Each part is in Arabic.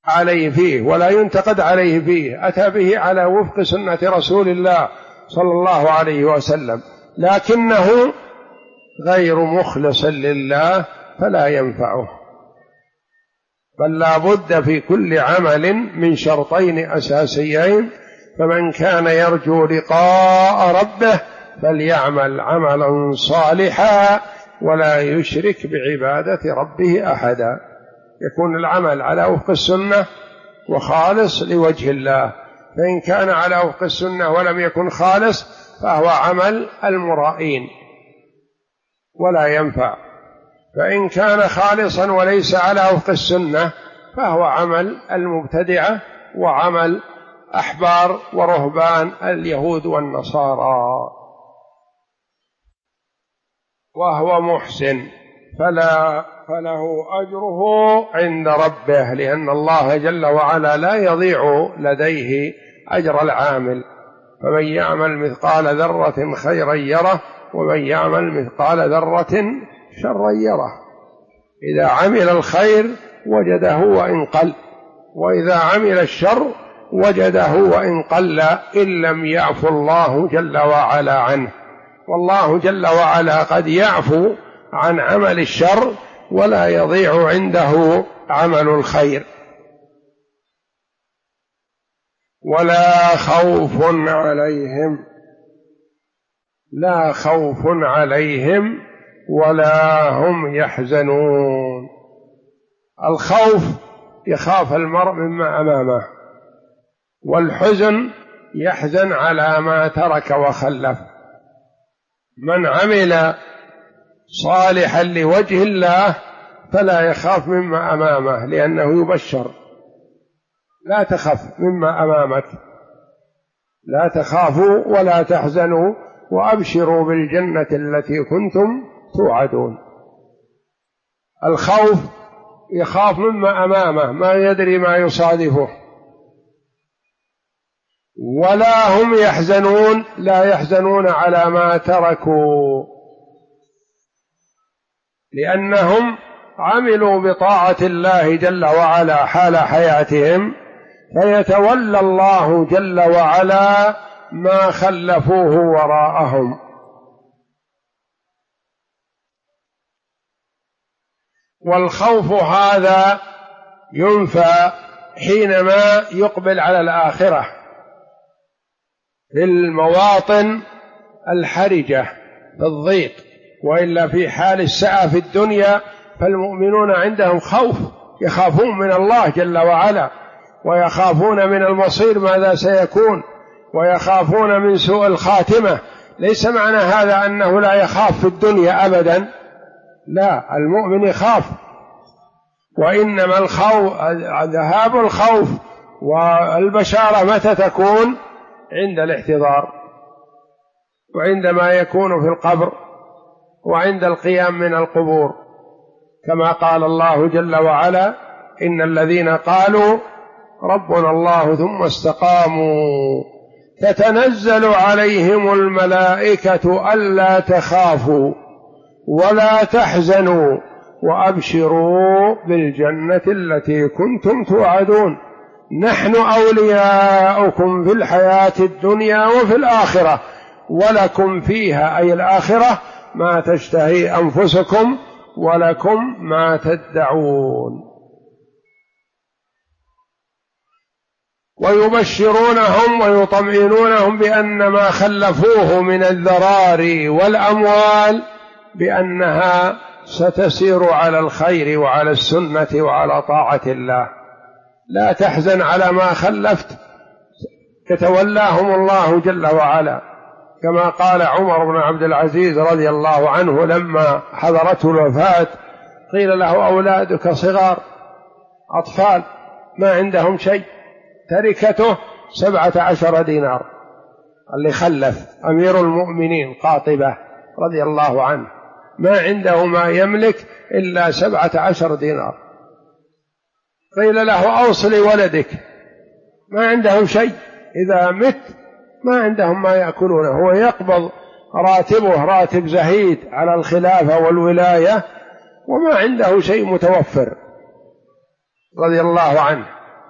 عليه فيه ولا ينتقد عليه فيه، أتى به على وفق سنة رسول الله صلى الله عليه وسلم، لكنه غير مخلص لله فلا ينفعه. بل لا بد في كل عمل من شرطين أساسيين، فمن كان يرجو لقاء ربه فليعمل عملا صالحا ولا يشرك بعبادة ربه أحدا. يكون العمل على وفق السنة وخالص لوجه الله، فإن كان على وفق السنة ولم يكن خالص فهو عمل المرائين ولا ينفع، فإن كان خالصا وليس على وفق السنة فهو عمل المبتدعة وعمل أحبار ورهبان اليهود والنصارى، وهو محسن فله أجره عند ربه، لأن الله جل وعلا لا يضيع لديه أجر العامل. فمن يعمل مثقال ذرة خيرا يره ومن يعمل مثقال ذرة شرا يره. إذا عمل الخير وجده وإن قل، وإذا عمل الشر وجده وإن قل، إن لم يعفو الله جل وعلا عنه. والله جل وعلا قد يعفو عن عمل الشر ولا يضيع عنده عمل الخير. ولا خوف عليهم، لا خوف عليهم ولا هم يحزنون. الخوف يخاف المرء مما أمامه، والحزن يحزن على ما ترك وخلف. من عمل صالحا لوجه الله فلا يخاف مما أمامه، لأنه يبشر: لا تخف مما أمامك، لا تخافوا ولا تحزنوا وأبشروا بالجنة التي كنتم توعدون. الخوف يخاف مما أمامه، ما يدري ما يصادفه. ولا هم يحزنون، لا يحزنون على ما تركوا، لأنهم عملوا بطاعة الله جل وعلا حال حياتهم، فيتولى الله جل وعلا ما خلفوه وراءهم. والخوف هذا ينفى حينما يقبل على الآخرة في المواطن الحرجة في الضيق، وإلا في حال السعة في الدنيا فالمؤمنون عندهم خوف، يخافون من الله جل وعلا، ويخافون من المصير ماذا سيكون، ويخافون من سوء الخاتمة. ليس معنى هذا أنه لا يخاف في الدنيا أبدا، لا، المؤمن يخاف، وإنما الخوف ذهاب الخوف والبشارة متى تكون؟ عند الاحتضار، وعندما يكون في القبر، وعند القيام من القبور، كما قال الله جل وعلا: إن الذين قالوا ربنا الله ثم استقاموا تتنزل عليهم الملائكة ألا تخافوا ولا تحزنوا وأبشروا بالجنة التي كنتم توعدون نحن أولياؤكم في الحياة الدنيا وفي الآخرة ولكم فيها، أي الآخرة، ما تشتهي أنفسكم ولكم ما تدعون. ويبشرونهم ويطمئنونهم بأن ما خلفوه من الذراري والأموال بأنها ستسير على الخير وعلى السنة وعلى طاعة الله. لا تحزن على ما خلفت، يتولاهم الله جل وعلا، كما قال عمر بن عبد العزيز رضي الله عنه لما حضرته الوفاة: قيل له أولادك صغار، أطفال ما عندهم شيء، تركته 17 دينار، اللي خلف أمير المؤمنين قاطبة رضي الله عنه ما عنده ما يملك إلا 17 دينار. قيل له أوصل ولدك، ما عندهم شيء، إذا مت ما عندهم ما يأكلونه، هو يقبض راتبه راتب زهيد على الخلافة والولاية وما عنده شيء متوفر رضي الله عنه.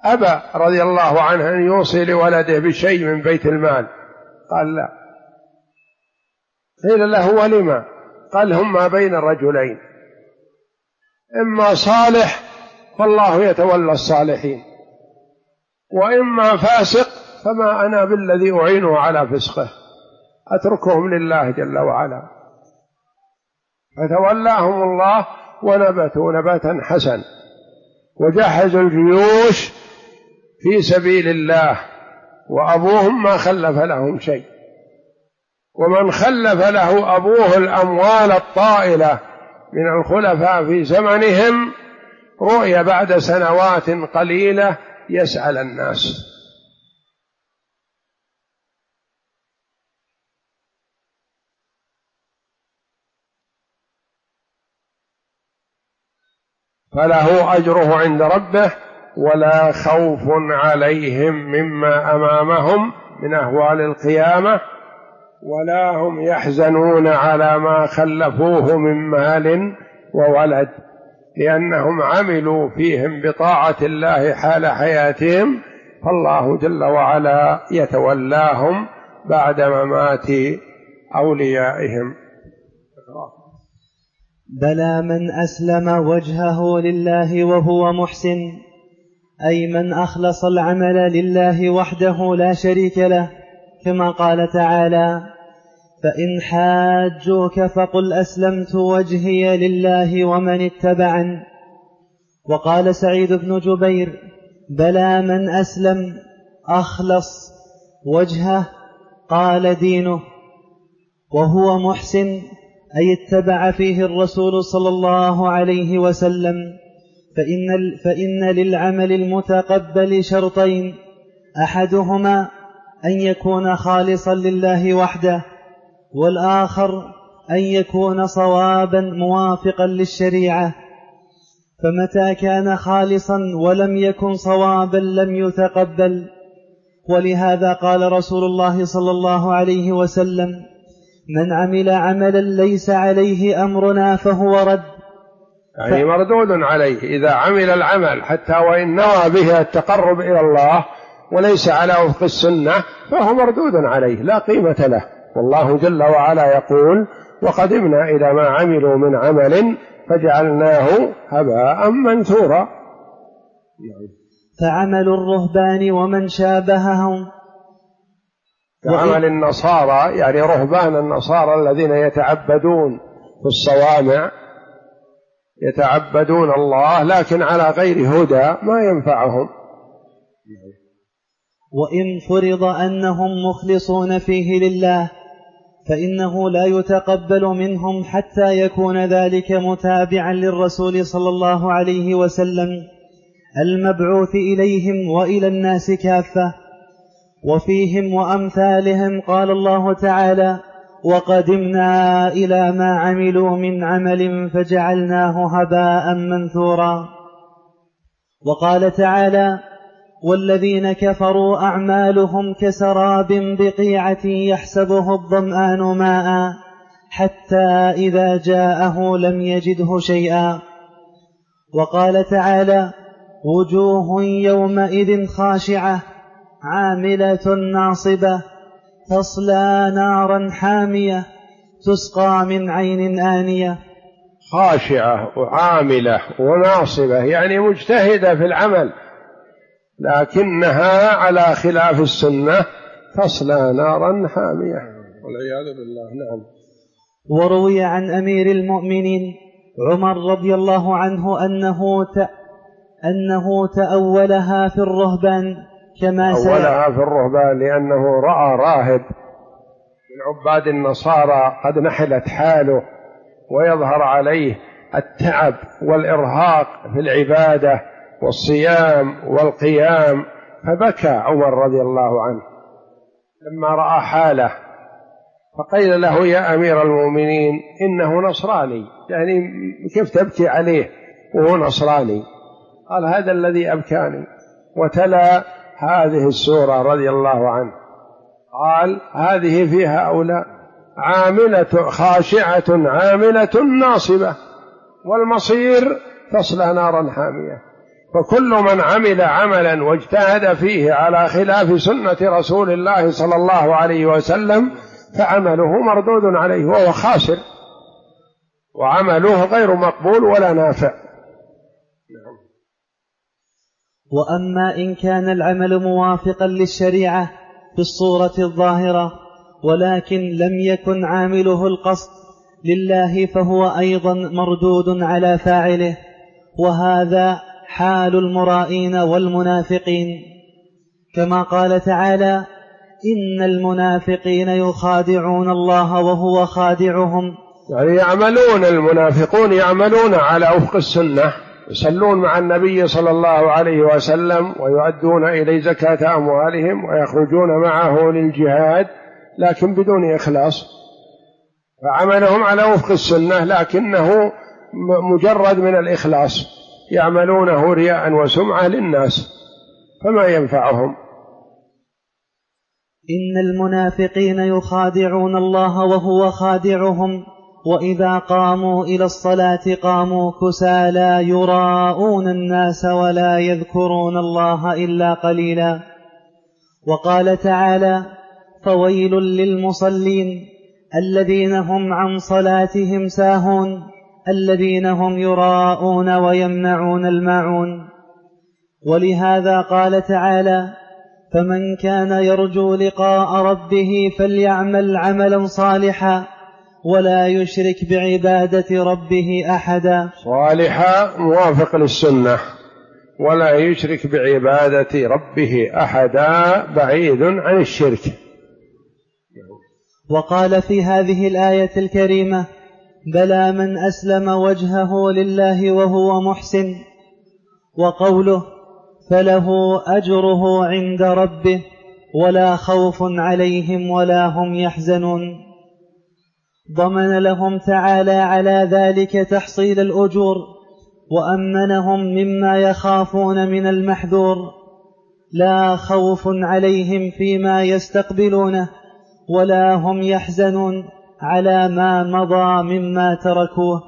أبى رضي الله عنه أن يوصي لولده بشيء من بيت المال، قال لا. قيل له ولما؟ قال هما بين الرجلين، إما صالح فالله يتولى الصالحين، وإما فاسق فما أنا بالذي أعينه على فسقه، أتركهم لله جل وعلا. فتولاهم الله ونبتوا نباتا حسن، وجهزوا الجيوش في سبيل الله، وأبوهم ما خلف لهم شيء. ومن خلف له أبوه الأموال الطائلة من الخلفاء في زمنهم رؤي بعد سنوات قليلة يسأل الناس. فله أجره عند ربه ولا خوف عليهم مما أمامهم من أهوال القيامة، ولا هم يحزنون على ما خلفوه من مال وولد، لأنهم عملوا فيهم بطاعة الله حال حياتهم، فالله جل وعلا يتولاهم بعد ممات أوليائهم. بلى من أسلم وجهه لله وهو محسن، أي من أخلص العمل لله وحده لا شريك له، كما قال تعالى: فإن حاجوك فقل أسلمت وجهي لله ومن اتبعن. وقال سعيد بن جبير: بلى من أسلم أخلص وجهه قال دينه، وهو محسن أي اتبع فيه الرسول صلى الله عليه وسلم. فإن للعمل المتقبل شرطين: أحدهما أن يكون خالصا لله وحده، والآخر أن يكون صوابا موافقا للشريعة. فمتى كان خالصا ولم يكن صوابا لم يتقبل. ولهذا قال رسول الله صلى الله عليه وسلم: من عمل عملا ليس عليه أمرنا فهو رد. يعني مردود عليه، إذا عمل العمل حتى وإن نوى به التقرب إلى الله وليس على وفق السنة فهو مردود عليه لا قيمة له. والله جل وعلا يقول: وقدمنا إلى ما عملوا من عمل فجعلناه هباء منثورا. فعمل الرهبان ومن شابههم كعمل النصارى، يعني رهبان النصارى الذين يتعبدون في الصوامع، يتعبدون الله لكن على غير هدى ما ينفعهم. وإن فرض أنهم مخلصون فيه لله فإنه لا يتقبل منهم حتى يكون ذلك متابعا للرسول صلى الله عليه وسلم المبعوث إليهم وإلى الناس كافة. وفيهم وأمثالهم قال الله تعالى: وقدمنا إلى ما عملوا من عمل فجعلناه هباء منثورا. وقال تعالى: والذين كفروا أعمالهم كسراب بقيعة يحسبه الظمآن ماء حتى إذا جاءه لم يجده شيئا. وقال تعالى: وجوه يومئذ خاشعة عاملة ناصبة تصلى نارا حامية تسقى من عين آنية. خاشعة وعاملة وناصبة يعني مجتهدة في العمل، لكنها على خلاف السنة تصلى نارا حامية والعياذ بالله. نعم. وروي عن أمير المؤمنين عمر رضي الله عنه أنه تأولها في الرهبان كما أولها في الرهبان لأنه رأى راهب من عباد النصارى قد نحلت حاله ويظهر عليه التعب والإرهاق في العبادة والصيام والقيام، فبكى عمر رضي الله عنه لما رأى حاله، فقيل له: يا أمير المؤمنين إنه نصراني، يعني كيف تبكي عليه وهو نصراني؟ قال: هذا الذي أبكاني. وتلا هذه السورة رضي الله عنه، قال: هذه في هؤلاء عاملة خاشعة عاملة ناصبة والمصير تصلى نارا حامية. فكل من عمل عملا واجتهد فيه على خلاف سنة رسول الله صلى الله عليه وسلم فعمله مردود عليه وهو خاسر، وعمله غير مقبول ولا نافع. وأما إن كان العمل موافقا للشريعة في الصورة الظاهرة ولكن لم يكن عامله القصد لله فهو أيضا مردود على فاعله، وهذا حال المرائين والمنافقين، كما قال تعالى: إن المنافقين يخادعون الله وهو خادعهم. يعني يعملون، المنافقون يعملون على وفق السنة، يصلون مع النبي صلى الله عليه وسلم ويؤدون إليه زكاة أموالهم ويخرجون معه للجهاد، لكن بدون إخلاص، فعملهم على وفق السنة لكنه مجرد من الإخلاص، يعملونه رياء وسمعة للناس فما ينفعهم. إن المنافقين يخادعون الله وهو خادعهم، وإذا قاموا إلى الصلاة قاموا كسالى يراءون الناس ولا يذكرون الله إلا قليلا. وقال تعالى: فويل للمصلين الذين هم عن صلاتهم ساهون الذين هم يراءون ويمنعون الماعون. ولهذا قال تعالى: فمن كان يرجو لقاء ربه فليعمل عملا صالحا ولا يشرك بعبادة ربه أحدا. صالحا موافق للسنة، ولا يشرك بعبادة ربه أحدا، بعيد عن الشرك. وقال في هذه الآية الكريمة: بلى من أسلم وجهه لله وهو محسن. وقوله: فله أجره عند ربه ولا خوف عليهم ولا هم يحزنون، ضمن لهم تعالى على ذلك تحصيل الأجور، وأمنهم مما يخافون من المحذور، لا خوف عليهم فيما يستقبلونه ولا هم يحزنون على ما مضى مما تركوه.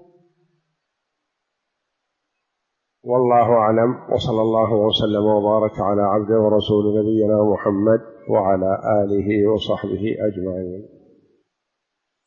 والله أعلم، وصلى الله وسلم وبارك على عبده ورسول نبينا محمد وعلى آله وصحبه أجمعين.